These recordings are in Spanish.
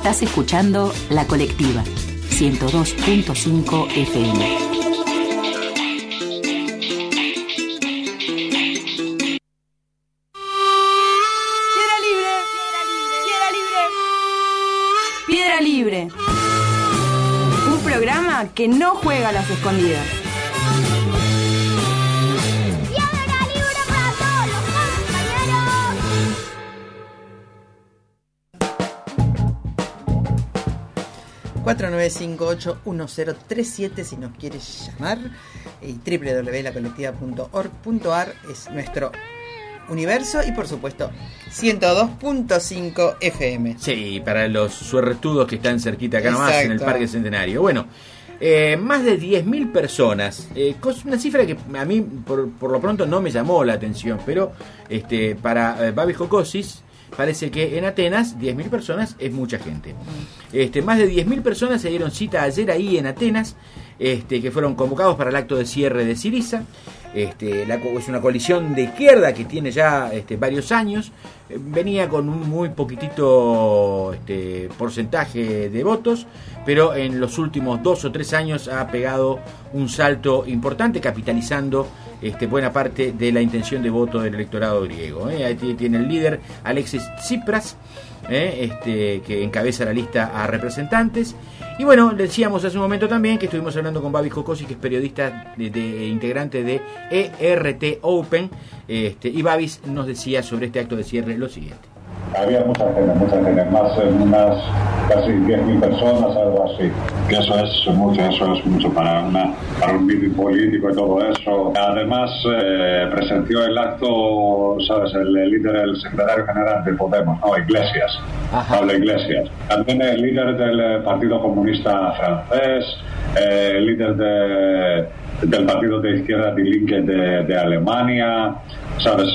Estás escuchando La Colectiva, 102.5 FM. Piedra Libre. Un programa que no juega a las escondidas. ¡Piedra Libre para todos los compañeros! 49581037 si nos quieres llamar, y www.lacolectiva.org.ar es nuestro universo, y por supuesto 102.5 FM. Sí, para los suertudos que están cerquita acá nomás. Exacto. En el Parque Centenario. Bueno, más de 10.000 personas, una cifra que a mí por lo pronto no me llamó la atención, pero para Babis Cocosis parece que en Atenas 10.000 personas es mucha gente. Más de 10.000 personas se dieron cita ayer ahí en Atenas, que fueron convocados para el acto de cierre de Syriza. Es una coalición de izquierda que tiene ya varios años. Venía con un muy poquitito porcentaje de votos, pero en los últimos 2 o 3 años ha pegado un salto importante, capitalizando buena parte de la intención de voto del electorado griego. Ahí tiene el líder Alexis Tsipras, que encabeza la lista a representantes. Y bueno, decíamos hace un momento también que estuvimos hablando con Babis Cocosis, que es periodista integrante de ERT Open, y Babis nos decía sobre este acto de cierre lo siguiente. Había mucha gente, más unas casi 10.000 personas, algo así. Que eso es mucho para un meeting político y todo eso. Además, presenció el acto, ¿sabes? El líder, el secretario general de Podemos, ¿no? Iglesias, Pablo Iglesias. También el líder del Partido Comunista francés, el líder del partido de izquierda Die Linke de Alemania, ¿sabes?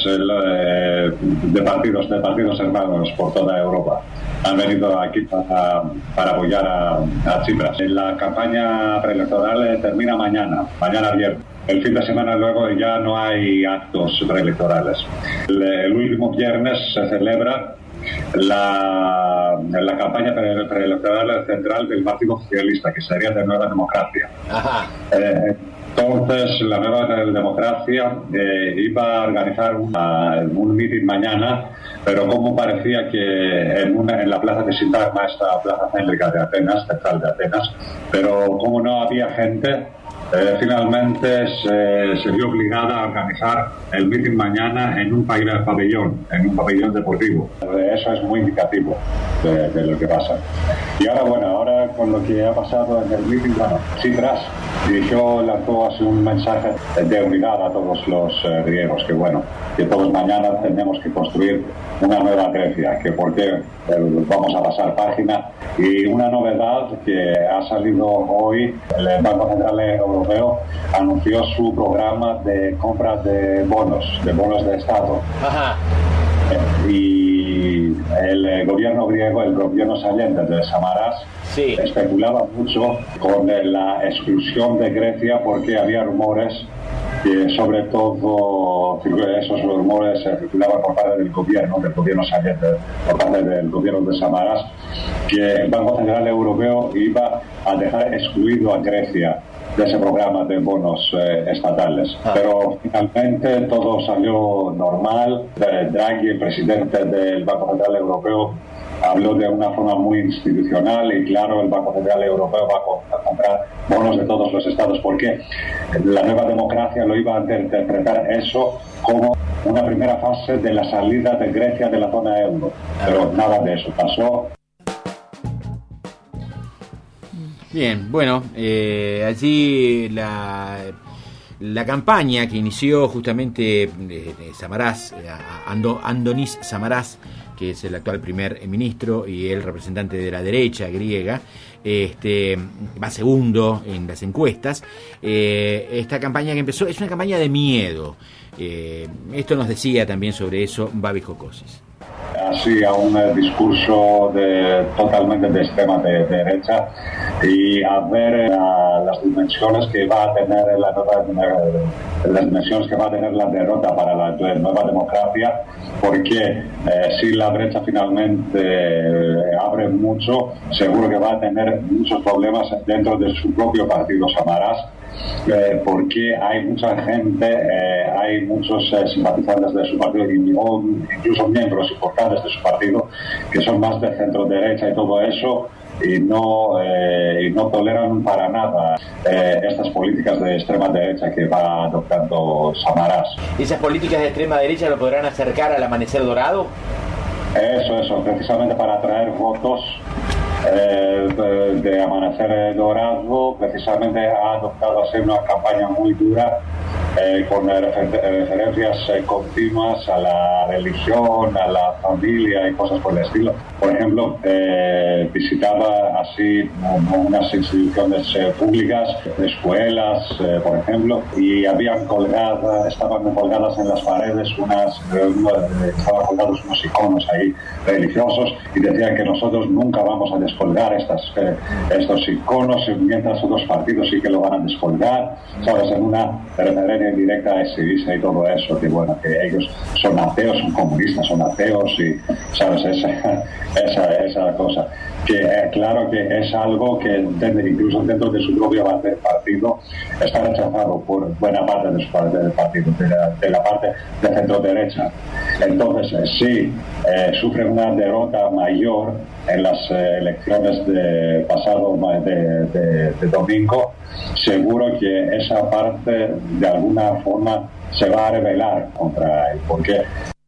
De partidos hermanos por toda Europa. Han venido aquí para apoyar a Tsipras. La campaña preelectoral termina mañana viernes. El fin de semana luego ya no hay actos preelectorales. El último viernes se celebra la campaña preelectoral central del Partido Socialista, que sería de Nueva Democracia. Entonces, la Nueva Democracia iba a organizar un meeting mañana, pero como parecía que en la plaza de Sintagma, esta plaza céntrica de Atenas, central de Atenas, pero como no había gente, finalmente se vio obligada a organizar el meeting mañana en un pabellón deportivo. Eso es muy indicativo de lo que pasa. Y ahora con lo que ha pasado en el meeting, Tsipras dirigió así un mensaje de unidad a todos los griegos, que todos mañana tenemos que construir una nueva Grecia, que porque vamos a pasar página. Y una novedad que ha salido hoy, el Banco Central Europeo anunció su programa de compra de bonos de Estado. Y el gobierno griego, el gobierno saliente de Samaras, especulaba mucho con la exclusión de Grecia, porque había rumores que, sobre todo, esos rumores se circulaban por parte del gobierno saliente, por parte del gobierno de Samaras, que el Banco Central Europeo iba a dejar excluido a Grecia de ese programa de bonos estatales. Pero finalmente todo salió normal. Draghi, el presidente del Banco Central Europeo, habló de una forma muy institucional, y claro, el Banco Central Europeo va a comprar bonos de todos los estados, porque la Nueva Democracia lo iba a interpretar eso como una primera fase de la salida de Grecia de la zona euro, pero nada de eso pasó. Bien, bueno, allí la campaña que inició justamente Samaras, Andonis Samaras, que es el actual primer ministro y el representante de la derecha griega, va segundo en las encuestas. Esta campaña que empezó es una campaña de miedo. Esto nos decía también sobre eso Babis Cocosis. Así, a un discurso totalmente de extrema derecha, y a ver las dimensiones que va a tener las dimensiones que va a tener la derrota para la nueva democracia, porque si la brecha finalmente abre mucho, seguro que va a tener muchos problemas dentro de su propio partido Samaras, porque hay mucha gente, hay muchos simpatizantes de su partido, incluso miembros importantes de su partido, que son más de centro derecha y todo eso, y no toleran para nada estas políticas de extrema derecha que va adoptando Samaras. ¿Esas políticas de extrema derecha lo podrán acercar al Amanecer Dorado? Eso, precisamente para atraer votos de Amanecer Dorado, precisamente ha adoptado hacer una campaña muy dura con referencias continuas a la religión, a la familia y cosas por el estilo. Por ejemplo, visitaba así unas instituciones públicas, escuelas, por ejemplo, y estaban colgadas en las paredes estaban colgados unos iconos ahí religiosos, y decían que nosotros nunca vamos a descolgar estos iconos, mientras otros partidos sí que lo van a descolgar, ¿sabes? En una referencia directa a Syriza y todo eso, que bueno, que ellos son ateos, son comunistas, son ateos, y ¿sabes? Esa cosa, que claro que es algo que incluso dentro de su propio partido está rechazado por buena parte de su partido, de la parte de centro derecha. Entonces sí, sufren una derrota mayor en las elecciones de pasado de domingo. Seguro que esa parte de alguna forma se va a rebelar contra él, porque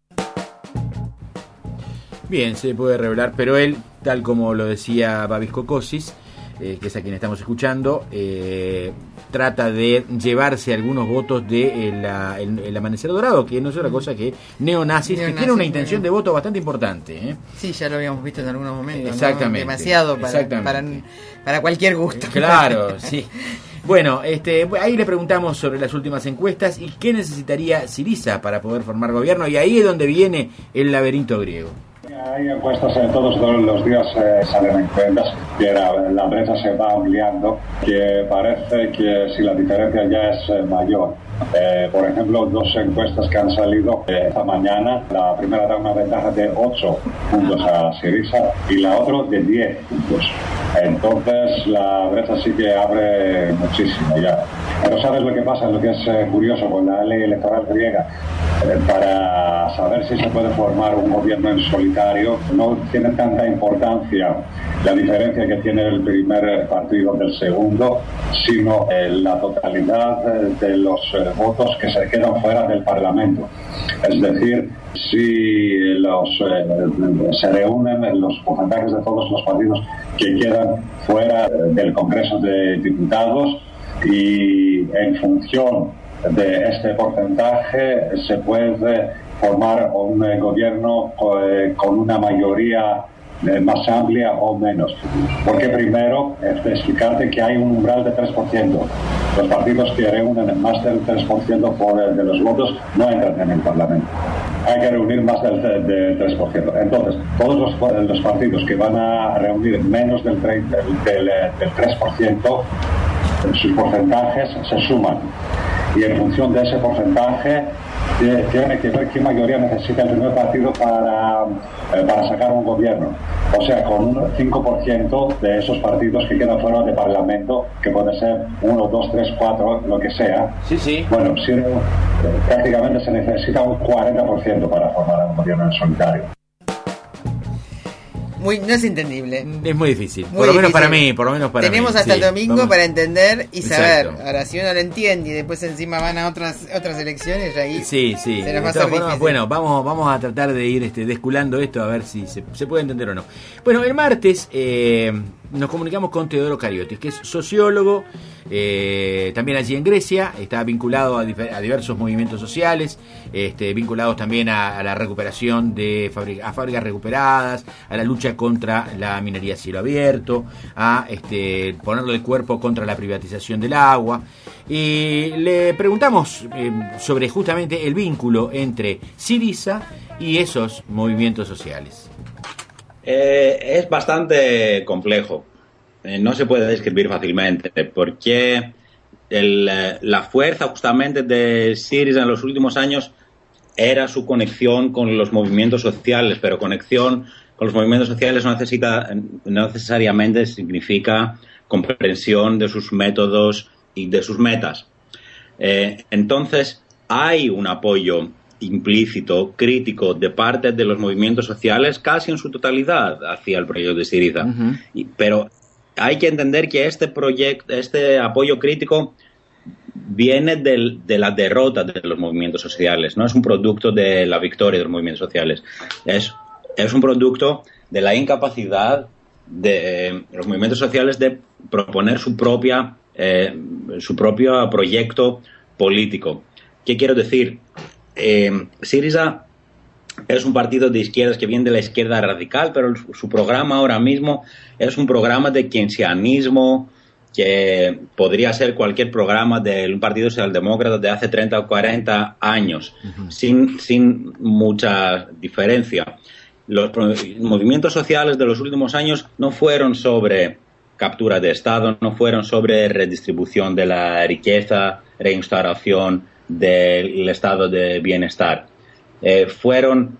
bien, se puede revelar, pero él, tal como lo decía Babis Cocosis, que es a quien estamos escuchando, trata de llevarse algunos votos de el Amanecer Dorado, que no es otra cosa que neonazis, que tiene una intención de voto bastante importante. Sí, ya lo habíamos visto en algunos momentos. Exactamente. ¿No? Demasiado para cualquier gusto. Claro, sí. Bueno, ahí le preguntamos sobre las últimas encuestas y qué necesitaría Syriza para poder formar gobierno, y ahí es donde viene el laberinto griego. Hay encuestas todos los días, salen encuestas que la brecha se va ampliando, que parece que si la diferencia ya es mayor. Por ejemplo, dos encuestas que han salido esta mañana, la primera da una ventaja de 8 puntos a Syriza y la otra de 10 puntos. Entonces la brecha sí que abre muchísimo ya. Pero ¿sabes lo que pasa? Lo que es curioso con la ley electoral griega, para saber si se puede formar un gobierno en solitario, no tiene tanta importancia la diferencia que tiene el primer partido del segundo, sino la totalidad de los votos que se quedan fuera del Parlamento. Es decir, si se reúnen los porcentajes de todos los partidos que quedan fuera del Congreso de Diputados, y en función de este porcentaje se puede formar un gobierno con una mayoría más amplia o menos. Porque primero, explicarte que hay un umbral de 3%. Los partidos que reúnen más del 3% de los votos no entran en el Parlamento. Hay que reunir más del 3%. Entonces, todos los partidos que van a reunir menos del 3%, sus porcentajes se suman. Y en función de ese porcentaje tiene que ver qué mayoría necesita el primer partido para sacar un gobierno. O sea, con un 5% de esos partidos que quedan fuera de Parlamento, que puede ser 1, 2, 3, 4, lo que sea. Sí. Bueno, prácticamente se necesita un 40% para formar un gobierno en solitario. No es entendible. Es muy difícil. Por lo menos para mí. Tenemos hasta el domingo para entender y saber. Exacto. Ahora, si uno lo entiende y después encima van a otras elecciones, ahí sí. se nos va a hacer difícil. Bueno, vamos a tratar de ir desculando esto a ver si se puede entender o no. Bueno, el martes nos comunicamos con Teodoro Kariotis, que es sociólogo, también allí en Grecia, está vinculado a diversos movimientos sociales, vinculados también a la recuperación de fábricas recuperadas, a la lucha contra la minería a cielo abierto, a ponerlo de cuerpo contra la privatización del agua. Y le preguntamos sobre justamente el vínculo entre Syriza y esos movimientos sociales. Es bastante complejo. no se puede describir fácilmente, porque la fuerza justamente de Syriza en los últimos años era su conexión con los movimientos sociales, pero conexión con los movimientos sociales no necesariamente significa comprensión de sus métodos y de sus metas. Entonces, hay un apoyo implícito, crítico, de parte de los movimientos sociales casi en su totalidad hacia el proyecto de Syriza. Pero hay que entender que este apoyo crítico viene de la derrota de los movimientos sociales, no es un producto de la victoria de los movimientos sociales, es un producto de la incapacidad de los movimientos sociales de proponer su propio proyecto político. ¿Qué quiero decir? Syriza es un partido de izquierdas que viene de la izquierda radical, pero su programa ahora mismo es un programa de keynesianismo que podría ser cualquier programa de un partido socialdemócrata de hace 30 o 40 años, sin mucha diferencia. Los movimientos sociales de los últimos años no fueron sobre captura de Estado, no fueron sobre redistribución de la riqueza, reinstauración del estado de bienestar. Fueron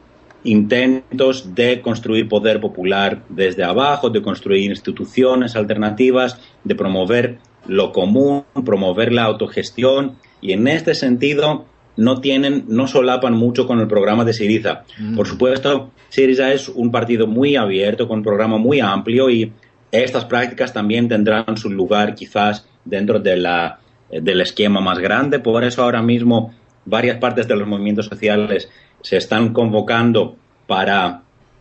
intentos de construir poder popular desde abajo, de construir instituciones alternativas, de promover lo común, promover la autogestión, y en este sentido no solapan mucho con el programa de Syriza. Por supuesto, Syriza es un partido muy abierto, con un programa muy amplio, y estas prácticas también tendrán su lugar quizás dentro del esquema más grande. Por eso ahora mismo varias partes de los movimientos sociales se están convocando para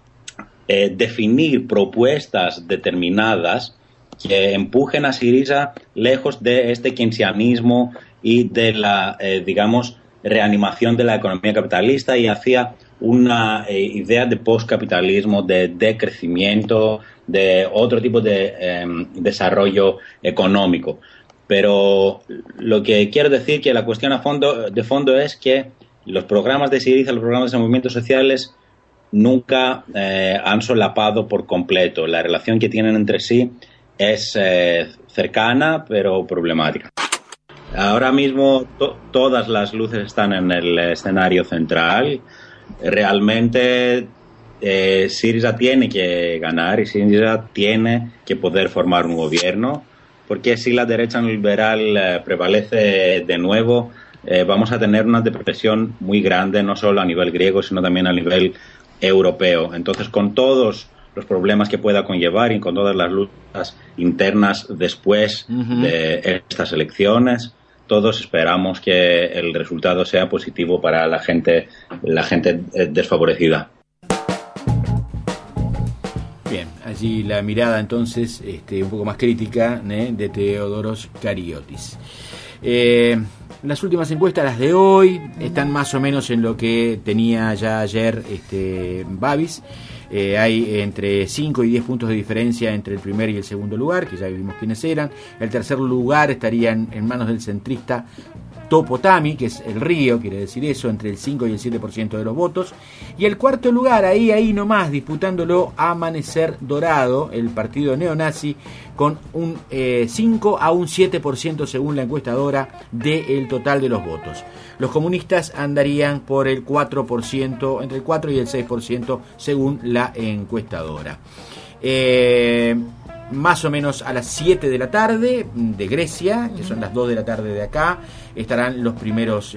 definir propuestas determinadas que empujen a Syriza lejos de este keynesianismo y de la, reanimación de la economía capitalista y hacia una idea de postcapitalismo, de decrecimiento, de otro tipo de desarrollo económico. Pero lo que quiero decir que la cuestión de fondo es que los programas de Syriza, los programas de movimientos sociales nunca han solapado por completo. La relación que tienen entre sí es cercana pero problemática. Ahora mismo todas las luces están en el escenario central. Realmente Syriza tiene que ganar y Syriza tiene que poder formar un gobierno, porque si la derecha liberal prevalece de nuevo, vamos a tener una depresión muy grande, no solo a nivel griego, sino también a nivel europeo. Entonces, con todos los problemas que pueda conllevar y con todas las luchas internas después de estas elecciones, todos esperamos que el resultado sea positivo para la gente desfavorecida. Bien, allí la mirada entonces un poco más crítica de Theodoros Kariotis. Las últimas encuestas, las de hoy, están más o menos en lo que tenía ya ayer Babis. Hay entre 5 y 10 puntos de diferencia entre el primer y el segundo lugar, que ya vimos quiénes eran. El tercer lugar estaría en manos del centrista Topotami, que es el río, quiere decir eso, entre el 5 y el 7% de los votos. Y el cuarto lugar, ahí nomás, disputándolo Amanecer Dorado, el partido neonazi, con un 5 a un 7% según la encuestadora del total de los votos. Los comunistas andarían por el 4%, entre el 4 y el 6% según la encuestadora. Más o menos a las 7 de la tarde de Grecia, que son las 2 de la tarde de acá, estarán los primeros,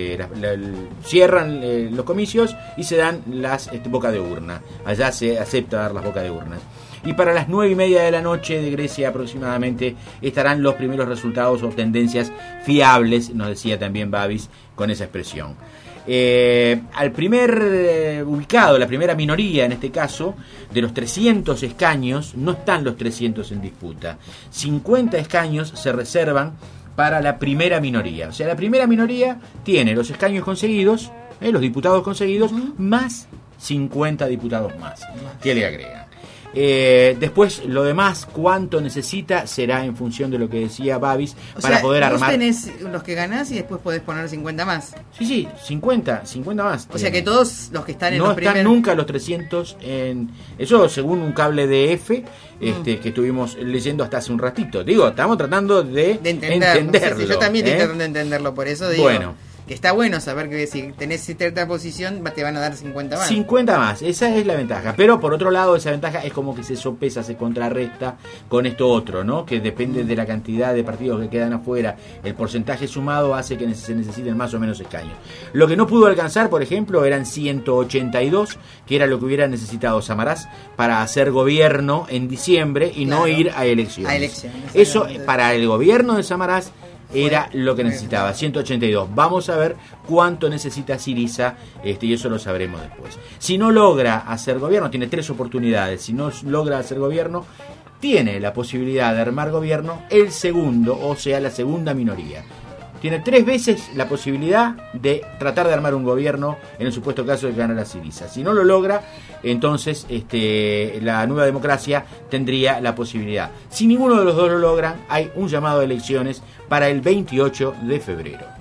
cierran los comicios y se dan las boca de urna. Allá se acepta dar las bocas de urna. Y para las 9:30 de la noche de Grecia aproximadamente estarán los primeros resultados o tendencias fiables, nos decía también Babis con esa expresión. Al primer ubicado, la primera minoría en este caso, de los 300 escaños, no están los 300 en disputa. 50 escaños se reservan para la primera minoría. O sea, la primera minoría tiene los escaños conseguidos, los diputados conseguidos, más 50 diputados más, que le agregan. Después, lo demás, cuánto necesita, será en función de lo que decía Babis, O para sea, poder vos armar. tenés los que ganás y después podés poner 50 más. Sí, 50 más. O sea que todos los que están en no los están primeros... nunca los 300 en... Eso según un cable de F que estuvimos leyendo hasta hace un ratito. Digo, estamos tratando de entenderlo. Sí, yo también estoy ¿eh? tratando de entenderlo, por eso digo Bueno. que está bueno saber que si tenés cierta posición te van a dar 50 más. 50 más, esa es la ventaja. Pero por otro lado, esa ventaja es como que se sopesa, se contrarresta con esto otro, ¿no? Que depende de la cantidad de partidos que quedan afuera. El porcentaje sumado hace que se necesiten más o menos escaños. Lo que no pudo alcanzar, por ejemplo, eran 182, que era lo que hubiera necesitado Samaras para hacer gobierno en diciembre y Claro. no ir a elecciones. A elecciones, Eso, exactamente. para el gobierno de Samaras, era lo que necesitaba, 182. Vamos a ver cuánto necesita Syriza, y eso lo sabremos después. Si no logra hacer gobierno, tiene 3 oportunidades. Si no logra hacer gobierno, tiene la posibilidad de armar gobierno el segundo, o sea, la segunda minoría. Tiene 3 veces la posibilidad de tratar de armar un gobierno en el supuesto caso de que ganara Syriza. Si no lo logra, entonces la Nueva Democracia tendría la posibilidad. Si ninguno de los dos lo logran, hay un llamado a elecciones para el 28 de febrero.